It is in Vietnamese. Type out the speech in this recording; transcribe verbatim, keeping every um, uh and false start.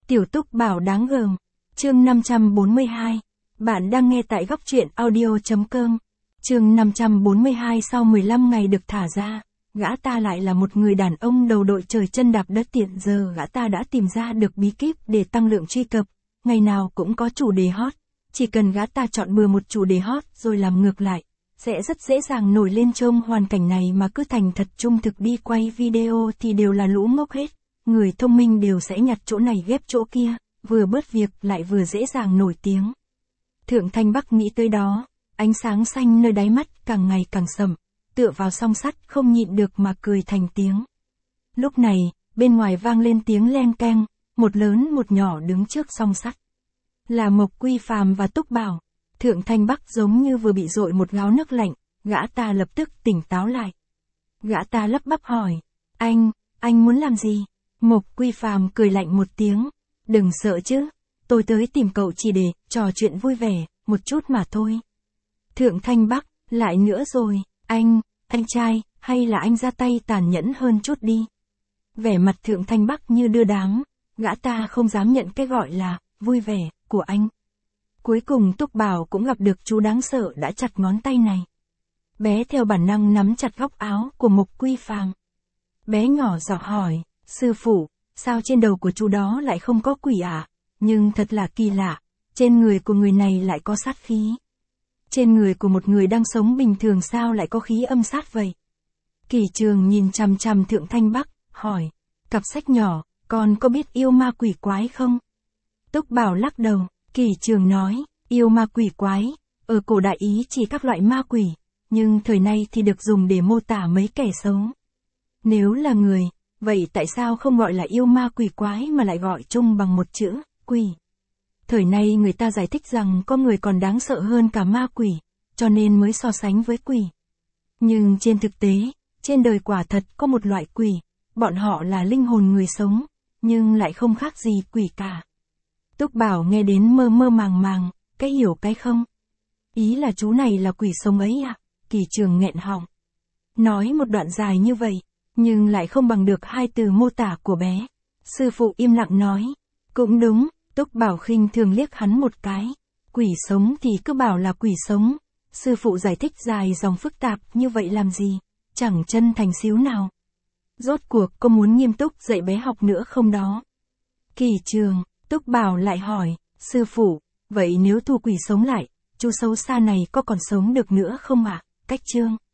Tiểu Túc Bảo đáng gờm. Chương năm trăm bốn mươi hai. Bạn đang nghe tại góc truyện audio.com. Chương năm trăm bốn mươi hai. Sau mười lăm ngày được thả ra, gã ta lại là một người đàn ông đầu đội trời chân đạp đất. Tiện giờ gã ta đã tìm ra được bí kíp để tăng lượng truy cập, ngày nào cũng có chủ đề hot. Chỉ cần gã ta chọn bừa một chủ đề hot rồi làm ngược lại, sẽ rất dễ dàng nổi lên. Trong hoàn cảnh này mà cứ thành thật trung thực đi quay video thì đều là lũ ngốc hết. Người thông minh đều sẽ nhặt chỗ này ghép chỗ kia, vừa bớt việc lại vừa dễ dàng nổi tiếng. Thượng Thanh Bắc nghĩ tới đó, ánh sáng xanh nơi đáy mắt càng ngày càng sầm, tựa vào song sắt không nhịn được mà cười thành tiếng. Lúc này, bên ngoài vang lên tiếng len keng, một lớn một nhỏ đứng trước song sắt. Là Mộc Quy Phàm và Túc Bảo. Thượng Thanh Bắc giống như vừa bị dội một gáo nước lạnh, gã ta lập tức tỉnh táo lại. Gã ta lắp bắp hỏi, anh, anh muốn làm gì? Mộc Quy Phàm cười lạnh một tiếng, đừng sợ chứ, tôi tới tìm cậu chỉ để trò chuyện vui vẻ, một chút mà thôi. Thượng Thanh Bắc, lại nữa rồi, anh, anh trai, hay là anh ra tay tàn nhẫn hơn chút đi. Vẻ mặt Thượng Thanh Bắc như đưa đám, gã ta không dám nhận cái gọi là vui vẻ của anh. Cuối cùng Túc Bảo cũng gặp được chú đáng sợ đã chặt ngón tay này. Bé theo bản năng nắm chặt góc áo của Mộc Quy Phàm. Bé nhỏ giọng hỏi, sư phụ, sao trên đầu của chú đó lại không có quỷ ạ? À? Nhưng thật là kỳ lạ, trên người của người này lại có sát khí. Trên người của một người đang sống bình thường sao lại có khí âm sát vậy? Kỳ Trường nhìn chằm chằm Thượng Thanh Bắc, hỏi, cặp sách nhỏ, con có biết yêu ma quỷ quái không? Túc Bảo lắc đầu. Kỳ Trường nói, yêu ma quỷ quái, ở cổ đại Ý chỉ các loại ma quỷ, nhưng thời nay thì được dùng để mô tả mấy kẻ xấu. Nếu là người, vậy tại sao không gọi là yêu ma quỷ quái mà lại gọi chung bằng một chữ, quỷ? Thời nay người ta giải thích rằng con người còn đáng sợ hơn cả ma quỷ, cho nên mới so sánh với quỷ. Nhưng trên thực tế, trên đời quả thật có một loại quỷ, bọn họ là linh hồn người sống, nhưng lại không khác gì quỷ cả. Túc Bảo nghe đến mơ mơ màng màng, cái hiểu cái không? Ý là chú này là quỷ sống ấy à? Kỳ Trường nghẹn họng. Nói một đoạn dài như vậy, nhưng lại không bằng được hai từ mô tả của bé. Sư phụ im lặng nói, cũng đúng. Túc Bảo khinh thường liếc hắn một cái. Quỷ sống thì cứ bảo là quỷ sống. Sư phụ giải thích dài dòng phức tạp như vậy làm gì? Chẳng chân thành xíu nào. Rốt cuộc có muốn nghiêm túc dạy bé học nữa không đó? Kỳ Trường. Túc Bảo lại hỏi, sư phụ, vậy nếu thu quỷ sống lại, chú xấu xa này có còn sống được nữa không ạ? À? Cách chương.